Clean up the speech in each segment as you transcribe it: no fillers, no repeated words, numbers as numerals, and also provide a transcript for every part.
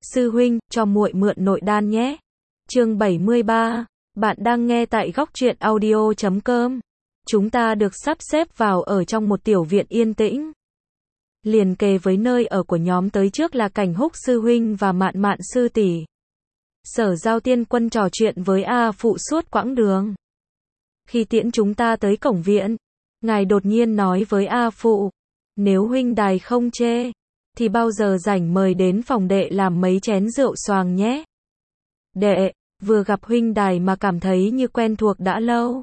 Sư huynh, cho muội mượn nội đan nhé. Chương 73. Bạn đang nghe tại góc truyện audio.com. Chúng ta được sắp xếp vào ở trong một tiểu viện yên tĩnh. Liền kề với nơi ở của nhóm tới trước là Cảnh Húc sư huynh và Mạn Mạn sư tỷ. Sở Giao Tiên Quân trò chuyện với A Phụ suốt quãng đường. Khi tiễn chúng ta tới cổng viện, ngài đột nhiên nói với A Phụ, nếu huynh đài không chê, thì bao giờ rảnh mời đến phòng đệ làm mấy chén rượu xoàng nhé. Đệ, vừa gặp huynh đài mà cảm thấy như quen thuộc đã lâu.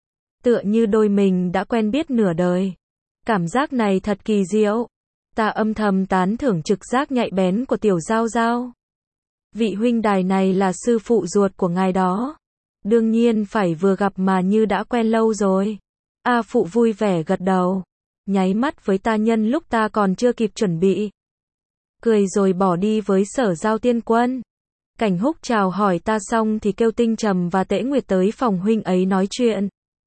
Tựa như đôi mình đã quen biết nửa đời. Cảm giác này thật kỳ diệu. Ta âm thầm tán thưởng trực giác nhạy bén của tiểu Giao Giao. Vị huynh đài này là sư phụ ruột của ngài đó. Đương nhiên phải vừa gặp mà như đã quen lâu rồi. A Phụ vui vẻ gật đầu, nháy mắt với ta nhân lúc ta còn chưa kịp chuẩn bị. Cười rồi bỏ đi với Sở Giao Tiên Quân. Cảnh Húc chào hỏi ta xong thì kêu Tinh Trầm và Tễ Nguyệt tới phòng huynh ấy nói chuyện.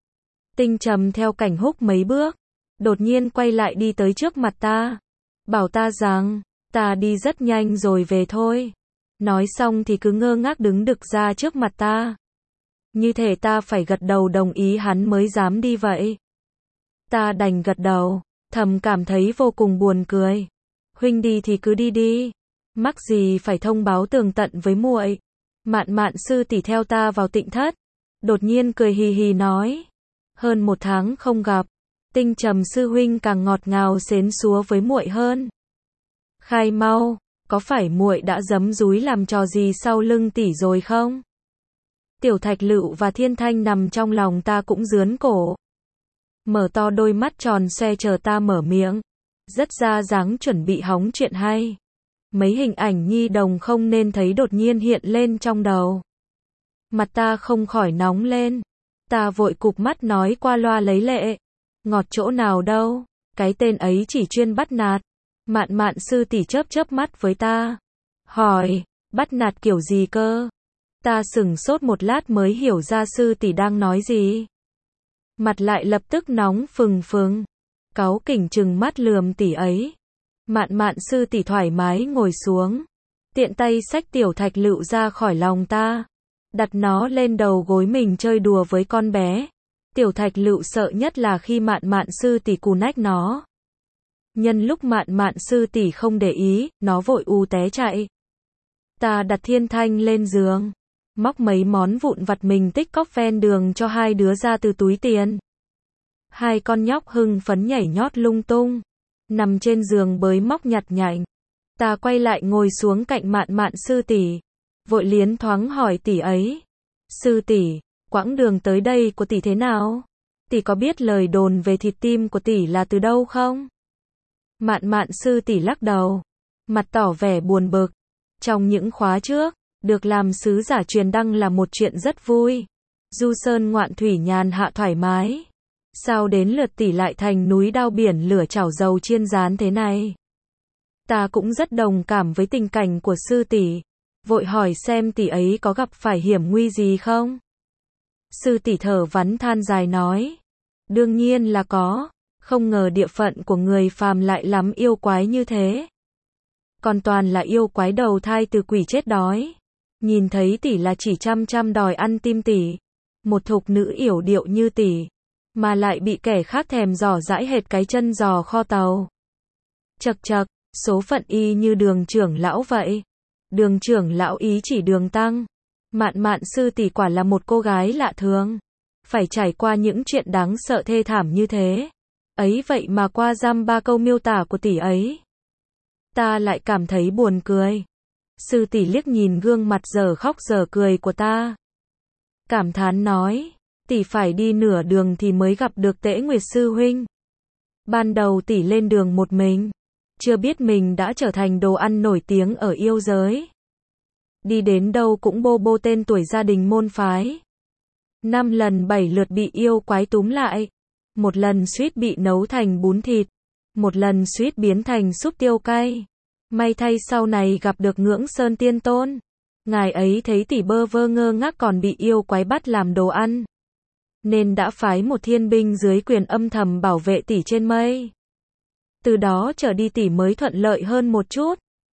Tinh Trầm theo Cảnh Húc mấy bước, đột nhiên quay lại đi tới trước mặt ta, bảo ta rằng, ta đi rất nhanh rồi về thôi. Nói xong thì cứ ngơ ngác đứng đực ra trước mặt ta. Như thể ta phải gật đầu đồng ý hắn mới dám đi vậy. Ta đành gật đầu, thầm cảm thấy vô cùng buồn cười. Huynh đi thì cứ đi đi, mắc gì phải thông báo tường tận với muội. Mạn Mạn sư tỷ theo ta vào tịnh thất, đột nhiên cười hì hì nói, hơn 1 tháng không gặp, Tinh Trầm sư huynh càng ngọt ngào xến xúa với muội hơn. Khai mau, có phải muội đã giấm dúi làm trò gì sau lưng tỷ rồi không? Tiểu Thạch Lựu và Thiên Thanh nằm trong lòng ta cũng rướn cổ, mở to đôi mắt tròn xoe chờ ta mở miệng. Rất ra dáng chuẩn bị hóng chuyện hay. Mấy hình ảnh nhi đồng không nên thấy đột nhiên hiện lên trong đầu. Mặt ta không khỏi nóng lên. Ta vội cụp mắt nói qua loa lấy lệ. Ngọt chỗ nào đâu, cái tên ấy chỉ chuyên bắt nạt. Mạn Mạn sư tỷ chớp chớp mắt với ta, hỏi, bắt nạt kiểu gì cơ? Ta sửng sốt một lát mới hiểu ra sư tỷ đang nói gì. Mặt lại lập tức nóng phừng phừng, cáu kỉnh trừng mắt lườm tỷ ấy. Mạn Mạn sư tỷ thoải mái ngồi xuống, tiện tay xách Tiểu Thạch Lựu ra khỏi lòng ta, đặt nó lên đầu gối mình chơi đùa với con bé. Tiểu Thạch Lựu sợ nhất là khi Mạn Mạn sư tỷ cù nách nó. Nhân lúc Mạn Mạn sư tỷ không để ý, nó vội té chạy. Ta đặt Thiên Thanh lên giường, móc mấy món vụn vặt mình tích cóp ven đường cho hai đứa ra từ túi tiền. Hai con nhóc hưng phấn nhảy nhót lung tung, nằm trên giường bới móc nhặt nhạnh. Ta quay lại ngồi xuống cạnh Mạn Mạn sư tỷ, vội liến thoáng hỏi tỷ ấy, sư tỷ, quãng đường tới đây của tỷ thế nào? Tỷ có biết lời đồn về thịt tim của tỷ là từ đâu không? Mạn Mạn sư tỷ lắc đầu, mặt tỏ vẻ buồn bực. Trong những khóa trước, được làm sứ giả truyền đăng là một chuyện rất vui. Du sơn ngoạn thủy nhàn hạ thoải mái. Sao đến lượt tỷ lại thành núi đao biển lửa chảo dầu chiên rán thế này? Ta cũng rất đồng cảm với tình cảnh của sư tỷ, vội hỏi xem tỷ ấy có gặp phải hiểm nguy gì không? Sư tỷ thở vắn than dài nói, đương nhiên là có, không ngờ địa phận của người phàm lại lắm yêu quái như thế. Còn toàn là yêu quái đầu thai từ quỷ chết đói. Nhìn thấy tỷ là chỉ chăm đòi ăn tim tỷ. Một thục nữ yểu điệu như tỷ, mà lại bị kẻ khác thèm giỏ dãi hệt cái chân giò kho tàu. Chậc chậc, số phận y như Đường trưởng lão vậy. Đường trưởng lão ý chỉ Đường tăng. Mạn Mạn sư tỷ quả là một cô gái lạ thường, phải trải qua những chuyện đáng sợ thê thảm như thế. Ấy vậy mà qua dăm ba câu miêu tả của tỷ ấy, ta lại cảm thấy buồn cười. Sư tỷ liếc nhìn gương mặt giờ khóc giờ cười của ta, cảm thán nói, tỷ phải đi nửa đường thì mới gặp được Tễ Nguyệt sư huynh. Ban đầu tỷ lên đường một mình, chưa biết mình đã trở thành đồ ăn nổi tiếng ở yêu giới. Đi đến đâu cũng bô tên tuổi gia đình môn phái. 5 lần 7 lượt bị yêu quái túm lại. Một lần suýt bị nấu thành bún thịt. Một lần suýt biến thành súp tiêu cay. May thay sau này gặp được Ngưỡng Sơn Tiên Tôn. Ngài ấy thấy tỷ bơ vơ ngơ ngác còn bị yêu quái bắt làm đồ ăn, nên đã phái một thiên binh dưới quyền âm thầm bảo vệ tỷ trên mây. Từ đó trở đi tỷ mới thuận lợi hơn một chút.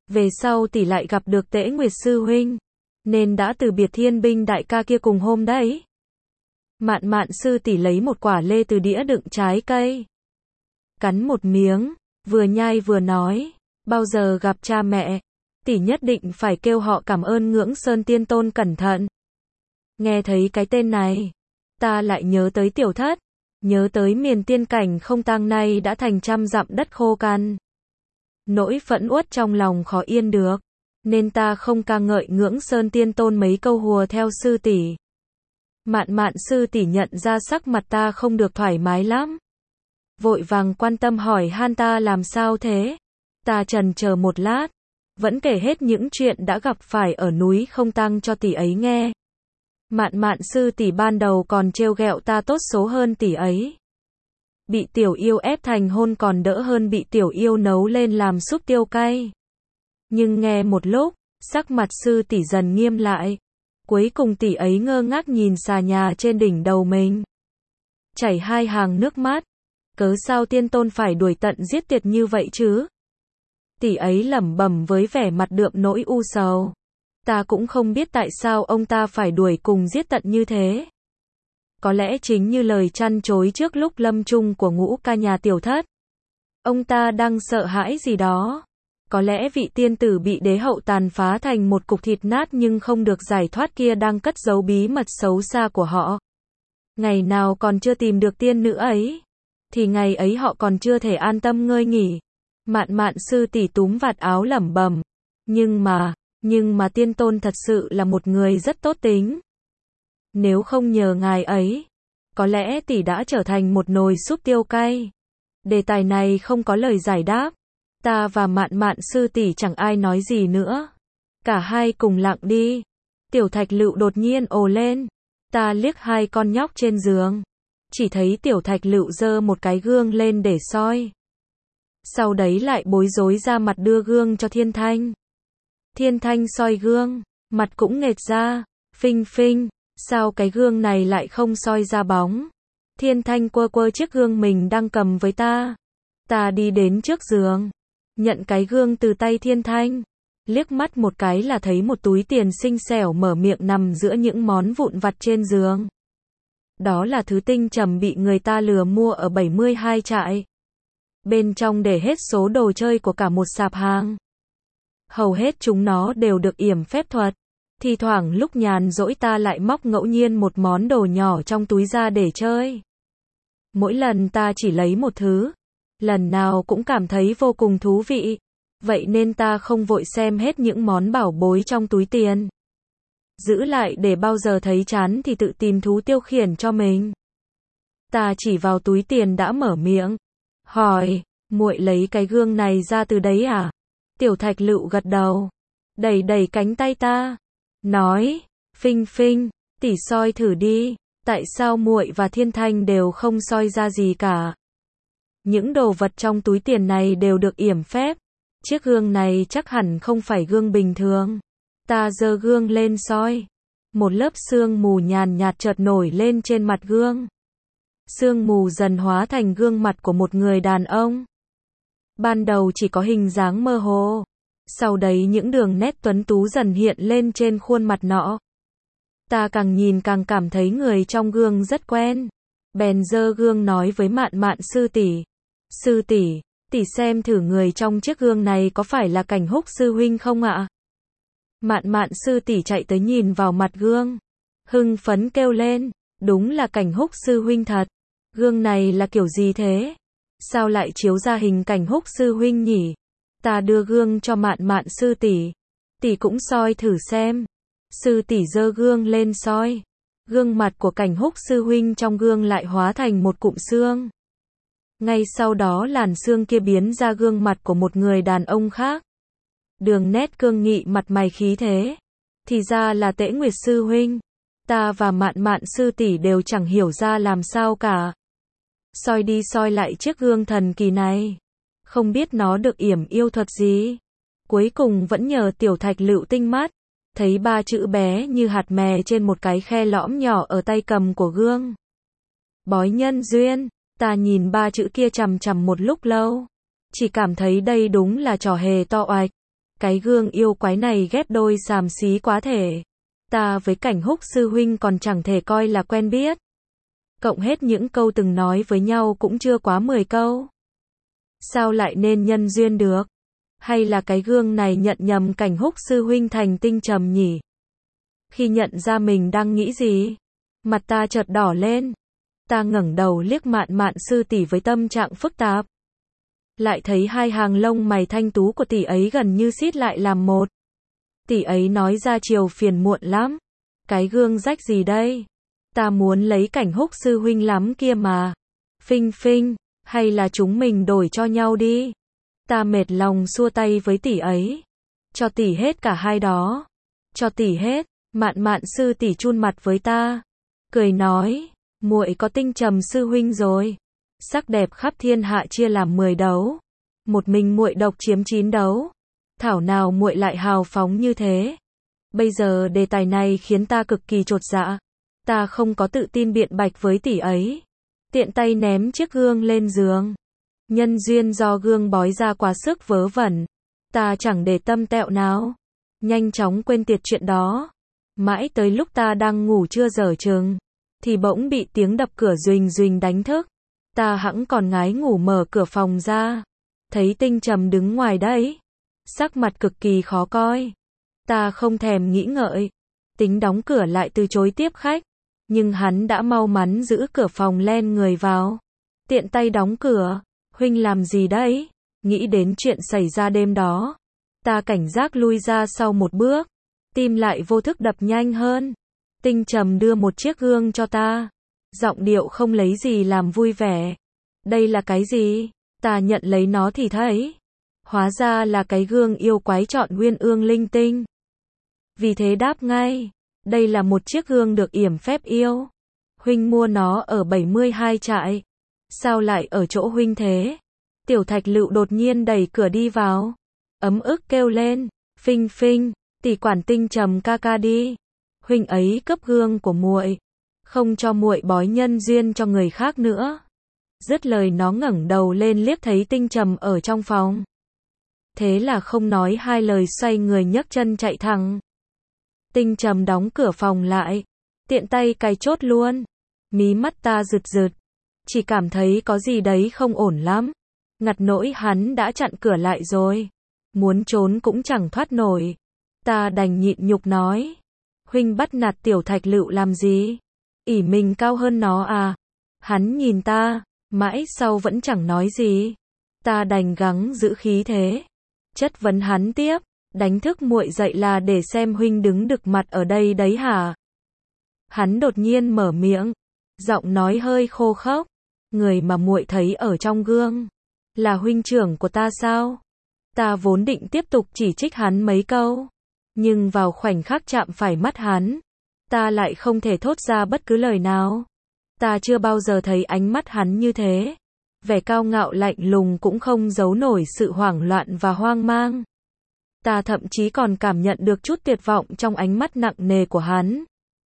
Về sau tỷ lại gặp được Tễ Nguyệt sư huynh, nên đã từ biệt Thiên Binh đại ca kia cùng hôm đấy. Mạn Mạn sư tỷ lấy một quả lê từ đĩa đựng trái cây, cắn một miếng, vừa nhai vừa nói, bao giờ gặp cha mẹ, tỷ nhất định phải kêu họ cảm ơn Ngưỡng Sơn Tiên Tôn cẩn thận. Nghe thấy cái tên này, ta lại nhớ tới tiểu thất, nhớ tới miền tiên cảnh không tang nay đã thành trăm dặm đất khô cằn. Nỗi phẫn uất trong lòng khó yên được, nên ta không ca ngợi Ngưỡng Sơn Tiên Tôn mấy câu hùa theo sư tỷ. Mạn Mạn sư tỷ nhận ra sắc mặt ta không được thoải mái lắm, vội vàng quan tâm hỏi han ta làm sao thế. Ta chần chờ một lát, vẫn kể hết những chuyện đã gặp phải ở núi không tang cho tỷ ấy nghe. Mạn Mạn sư tỷ ban đầu còn trêu ghẹo ta tốt số hơn tỷ ấy. Bị tiểu yêu ép thành hôn còn đỡ hơn bị tiểu yêu nấu lên làm súp tiêu cay. Nhưng nghe một lúc, sắc mặt sư tỷ dần nghiêm lại. Cuối cùng tỷ ấy ngơ ngác nhìn xà nhà trên đỉnh đầu mình, chảy hai hàng nước mắt. Cớ sao tiên tôn phải đuổi tận giết tuyệt như vậy chứ? Tỷ ấy lẩm bẩm với vẻ mặt đượm nỗi u sầu. Ta cũng không biết tại sao ông ta phải đuổi cùng giết tận như thế. Có lẽ chính như lời trăn trối trước lúc lâm chung của Ngũ ca nhà tiểu thất. Ông ta đang sợ hãi gì đó. Có lẽ vị tiên tử bị đế hậu tàn phá thành một cục thịt nát nhưng không được giải thoát kia đang cất giấu bí mật xấu xa của họ. Ngày nào còn chưa tìm được tiên nữ ấy, thì ngày ấy họ còn chưa thể an tâm ngơi nghỉ. Mạn Mạn sư tỷ túm vạt áo lẩm bẩm. Nhưng mà tiên tôn thật sự là một người rất tốt tính. Nếu không nhờ ngài ấy, có lẽ tỷ đã trở thành một nồi súp tiêu cay. Đề tài này không có lời giải đáp. Ta và Mạn Mạn sư tỷ chẳng ai nói gì nữa. Cả hai cùng lặng đi. Tiểu Thạch Lựu đột nhiên ồ lên. Ta liếc hai con nhóc trên giường. Chỉ thấy Tiểu Thạch Lựu giơ một cái gương lên để soi. Sau đấy lại bối rối ra mặt đưa gương cho Thiên Thanh. Thiên Thanh soi gương, mặt cũng nghệt ra. Phinh phinh, sao cái gương này lại không soi ra bóng? Thiên Thanh quơ quơ chiếc gương mình đang cầm với ta. Ta đi đến trước giường, nhận cái gương từ tay Thiên Thanh, liếc mắt một cái là thấy một túi tiền xinh xẻo mở miệng nằm giữa những món vụn vặt trên giường. Đó là thứ tinh trầm bị người ta lừa mua ở 72 trại. Bên trong để hết số đồ chơi của cả một sạp hàng. Hầu hết chúng nó đều được yểm phép thuật. Thì thoảng lúc nhàn rỗi ta lại móc ngẫu nhiên một món đồ nhỏ trong túi ra để chơi. Mỗi lần ta chỉ lấy một thứ, lần nào cũng cảm thấy vô cùng thú vị. Vậy nên ta không vội xem hết những món bảo bối trong túi tiền. Giữ lại để bao giờ thấy chán thì tự tìm thú tiêu khiển cho mình. Ta chỉ vào túi tiền đã mở miệng, hỏi, muội lấy cái gương này ra từ đấy à? Tiểu Thạch Lựu gật đầu, đẩy đẩy cánh tay ta, nói, phinh phinh, tỷ soi thử đi, tại sao muội và Thiên Thanh đều không soi ra gì cả? Những đồ vật trong túi tiền này đều được yểm phép. Chiếc gương này chắc hẳn không phải gương bình thường. Ta giơ gương lên soi. Một lớp sương mù nhàn nhạt chợt nổi lên trên mặt gương. Sương mù dần hóa thành gương mặt của một người đàn ông. Ban đầu chỉ có hình dáng mơ hồ. Sau đấy những đường nét tuấn tú dần hiện lên trên khuôn mặt nọ. Ta càng nhìn càng cảm thấy người trong gương rất quen. Bèn giơ gương nói với Mạn Mạn sư tỷ. Sư tỷ, tỷ xem thử người trong chiếc gương này có phải là Cảnh Húc sư huynh không ạ? Mạn Mạn sư tỷ chạy tới nhìn vào mặt gương, hưng phấn kêu lên, đúng là Cảnh Húc sư huynh thật. Gương này là kiểu gì thế? Sao lại chiếu ra hình Cảnh Húc sư huynh nhỉ? Ta đưa gương cho Mạn Mạn sư tỷ. Tỷ cũng soi thử xem. Sư tỷ giơ gương lên soi. Gương mặt của Cảnh Húc sư huynh trong gương lại hóa thành một cụm xương. Ngay sau đó làn xương kia biến ra gương mặt của một người đàn ông khác. Đường nét cương nghị mặt mày khí thế. Thì ra là Tễ Nguyệt sư huynh. Ta và Mạn Mạn sư tỷ đều chẳng hiểu ra làm sao cả. Soi đi soi lại chiếc gương thần kỳ này. Không biết nó được yểm yêu thuật gì. Cuối cùng vẫn nhờ Tiểu Thạch Lựu tinh mắt. Thấy ba chữ bé như hạt mè trên một cái khe lõm nhỏ ở tay cầm của gương. Bói nhân duyên. Ta nhìn ba chữ kia chằm chằm một lúc lâu. Chỉ cảm thấy đây đúng là trò hề to oạch. Cái gương yêu quái này ghép đôi xàm xí quá thể. Ta với Cảnh Húc sư huynh còn chẳng thể coi là quen biết. Cộng hết những câu từng nói với nhau cũng chưa quá 10 câu. Sao lại nên nhân duyên được? Hay là cái gương này nhận nhầm Cảnh Húc sư huynh thành Tinh Trầm nhỉ? Khi nhận ra mình đang nghĩ gì, mặt ta chợt đỏ lên. Ta ngẩng đầu liếc Mạn Mạn sư tỷ với tâm trạng phức tạp. Lại thấy hai hàng lông mày thanh tú của tỷ ấy gần như xít lại làm một. Tỷ ấy nói ra chiều phiền muộn lắm. Cái gương rách gì đây? Ta muốn lấy Cảnh Húc sư huynh lắm kia mà. Phinh phinh, hay là chúng mình đổi cho nhau đi. Ta mệt lòng xua tay với tỷ ấy. Cho tỷ hết cả hai đó. Cho tỷ hết. Mạn Mạn sư tỷ chun mặt với ta, cười nói, muội có Tinh Trầm sư huynh rồi. Sắc đẹp khắp thiên hạ chia làm 10 đấu, một mình muội độc chiếm 9 đấu. Thảo nào muội lại hào phóng như thế. Bây giờ đề tài này khiến ta cực kỳ chột dạ. Ta không có tự tin biện bạch với tỷ ấy. Tiện tay ném chiếc gương lên giường. Nhân duyên do gương bói ra quá sức vớ vẩn. Ta chẳng để tâm tẹo nào. Nhanh chóng quên tiệt chuyện đó. Mãi tới lúc ta đang ngủ chưa dở chừng, thì bỗng bị tiếng đập cửa duỳnh duỳnh đánh thức. Ta hẵng còn ngái ngủ mở cửa phòng ra. Thấy Tinh Trầm đứng ngoài đấy. Sắc mặt cực kỳ khó coi. Ta không thèm nghĩ ngợi. Tính đóng cửa lại từ chối tiếp khách. Nhưng hắn đã mau mắn giữ cửa phòng len người vào. Tiện tay đóng cửa. Huynh làm gì đấy? Nghĩ đến chuyện xảy ra đêm đó. Ta cảnh giác lui ra sau một bước. Tim lại vô thức đập nhanh hơn. Tinh Trầm đưa một chiếc gương cho ta. Giọng điệu không lấy gì làm vui vẻ. Đây là cái gì? Ta nhận lấy nó thì thấy. Hóa ra là cái gương yêu quái chọn nguyên ương linh tinh. Vì thế đáp ngay. Đây là một chiếc gương được yểm phép yêu. Huynh mua nó ở 72 trại. Sao lại ở chỗ huynh thế? Tiểu Thạch Lựu đột nhiên đẩy cửa đi vào. Ấm ức kêu lên. Phinh phinh. Tỷ quản Tinh Trầm ca ca đi. Huynh ấy cướp gương của muội, không cho muội bói nhân duyên cho người khác nữa. Dứt lời nó ngẩng đầu lên liếc thấy Tinh Trầm ở trong phòng. Thế là không nói hai lời xoay người nhấc chân chạy thẳng. Tinh Trầm đóng cửa phòng lại, tiện tay cài chốt luôn. Mí mắt ta rực rực, chỉ cảm thấy có gì đấy không ổn lắm. Ngặt nỗi hắn đã chặn cửa lại rồi, muốn trốn cũng chẳng thoát nổi. Ta đành nhịn nhục nói. Huynh bắt nạt Tiểu Thạch Lựu làm gì? Ỷ mình cao hơn nó à? Hắn nhìn ta, mãi sau vẫn chẳng nói gì. Ta đành gắng giữ khí thế. Chất vấn hắn tiếp. Đánh thức muội dậy là để xem huynh đứng đực mặt ở đây đấy hả? Hắn đột nhiên mở miệng. Giọng nói hơi khô khốc. Người mà muội thấy ở trong gương là huynh trưởng của ta sao? Ta vốn định tiếp tục chỉ trích hắn mấy câu. Nhưng vào khoảnh khắc chạm phải mắt hắn, ta lại không thể thốt ra bất cứ lời nào. Ta chưa bao giờ thấy ánh mắt hắn như thế. Vẻ cao ngạo lạnh lùng cũng không giấu nổi sự hoảng loạn và hoang mang. Ta thậm chí còn cảm nhận được chút tuyệt vọng trong ánh mắt nặng nề của hắn.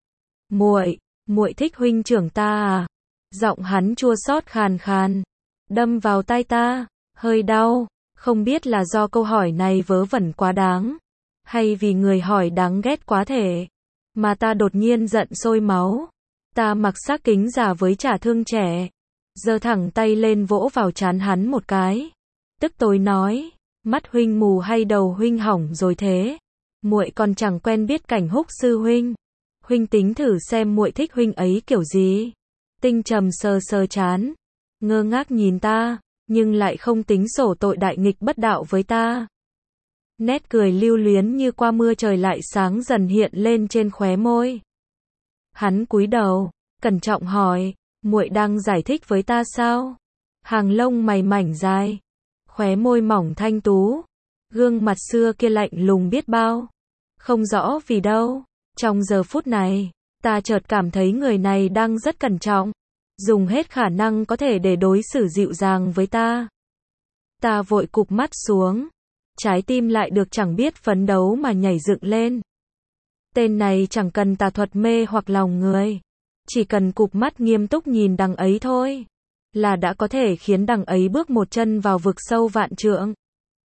Muội thích huynh trưởng ta à? Giọng hắn chua xót khàn khàn, đâm vào tai ta, hơi đau. Không biết là do câu hỏi này vớ vẩn quá đáng, hay vì người hỏi đáng ghét quá thể, mà ta đột nhiên giận sôi máu. Ta mặc xác kính giả với trả thương trẻ, giơ thẳng tay lên vỗ vào trán hắn một cái. Tức tối nói, mắt huynh mù hay đầu huynh hỏng rồi thế? Muội còn chẳng quen biết Cảnh Húc sư huynh. Huynh tính thử xem muội thích huynh ấy kiểu gì. Tinh Trầm sờ sờ trán, ngơ ngác nhìn ta, nhưng lại không tính sổ tội đại nghịch bất đạo với ta. Nét cười lưu luyến như qua mưa trời lại sáng dần hiện lên trên khóe môi. Hắn cúi đầu, cẩn trọng hỏi, muội đang giải thích với ta sao? Hàng lông mày mảnh dài, khóe môi mỏng thanh tú, gương mặt xưa kia lạnh lùng biết bao. Không rõ vì đâu, trong giờ phút này, ta chợt cảm thấy người này đang rất cẩn trọng, dùng hết khả năng có thể để đối xử dịu dàng với ta. Ta vội cụp mắt xuống, trái tim lại được chẳng biết phấn đấu mà nhảy dựng lên. Tên này chẳng cần tà thuật mê hoặc lòng người, chỉ cần cụp mắt nghiêm túc nhìn đằng ấy thôi, là đã có thể khiến đằng ấy bước một chân vào vực sâu vạn trượng.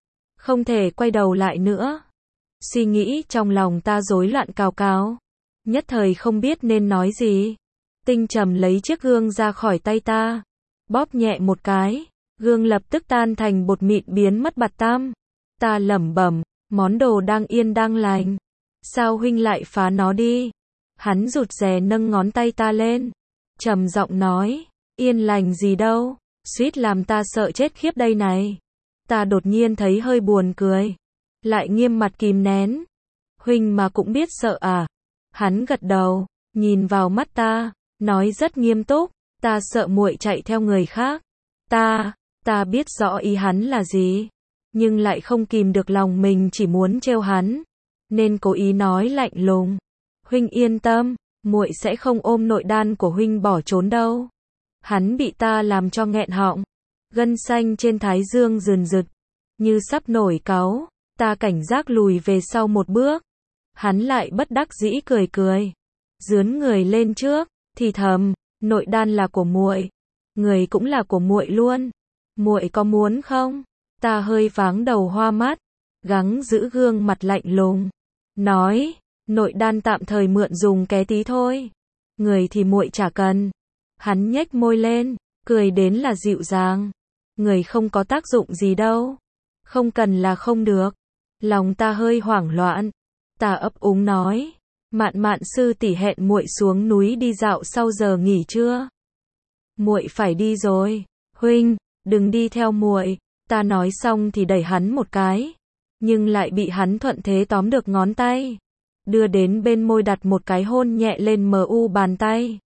không thể quay đầu lại nữa. Suy nghĩ trong lòng ta rối loạn cào cào, nhất thời không biết nên nói gì. Tinh Trầm lấy chiếc gương ra khỏi tay ta, bóp nhẹ một cái, gương lập tức tan thành bột mịn biến mất bặt tăm. Ta lẩm bẩm, món đồ đang yên đang lành, sao huynh lại phá nó đi? Hắn rụt rè nâng ngón tay ta lên, trầm giọng nói, yên lành gì đâu, suýt làm ta sợ chết khiếp đây này. Ta đột nhiên thấy hơi buồn cười, lại nghiêm mặt kìm nén. Huynh mà cũng biết sợ à? Hắn gật đầu, nhìn vào mắt ta, nói rất nghiêm túc, ta sợ muội chạy theo người khác. Ta biết rõ ý hắn là gì, nhưng lại không kìm được lòng mình chỉ muốn trêu hắn, nên cố ý nói lạnh lùng, huynh yên tâm, muội sẽ không ôm nội đan của huynh bỏ trốn đâu. Hắn bị ta làm cho nghẹn họng, gân xanh trên thái dương rườn rực, như sắp nổi cáu. Ta cảnh giác lùi về sau một bước, hắn lại bất đắc dĩ cười cười, dướn người lên trước, thì thầm, nội đan là của muội, người cũng là của muội luôn, muội có muốn không? Ta hơi váng đầu hoa mắt, gắng giữ gương mặt lạnh lùng, nói, nội đan tạm thời mượn dùng ké tí thôi, người thì muội chả cần. Hắn nhếch môi lên, cười đến là dịu dàng, người không có tác dụng gì đâu, không cần là không được. Lòng ta hơi hoảng loạn, ta ấp úng nói, Mạn Mạn sư tỷ hẹn muội xuống núi đi dạo sau giờ nghỉ trưa. Muội phải đi rồi, huynh, đừng đi theo muội. Ta nói xong thì đẩy hắn một cái, nhưng lại bị hắn thuận thế tóm được ngón tay, đưa đến bên môi đặt một cái hôn nhẹ lên bàn tay.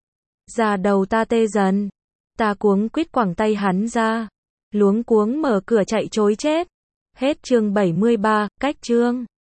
Da đầu ta tê dần, ta cuống quýt quẳng tay hắn ra, luống cuống mở cửa chạy trối chết. Hết chương 73, cách chương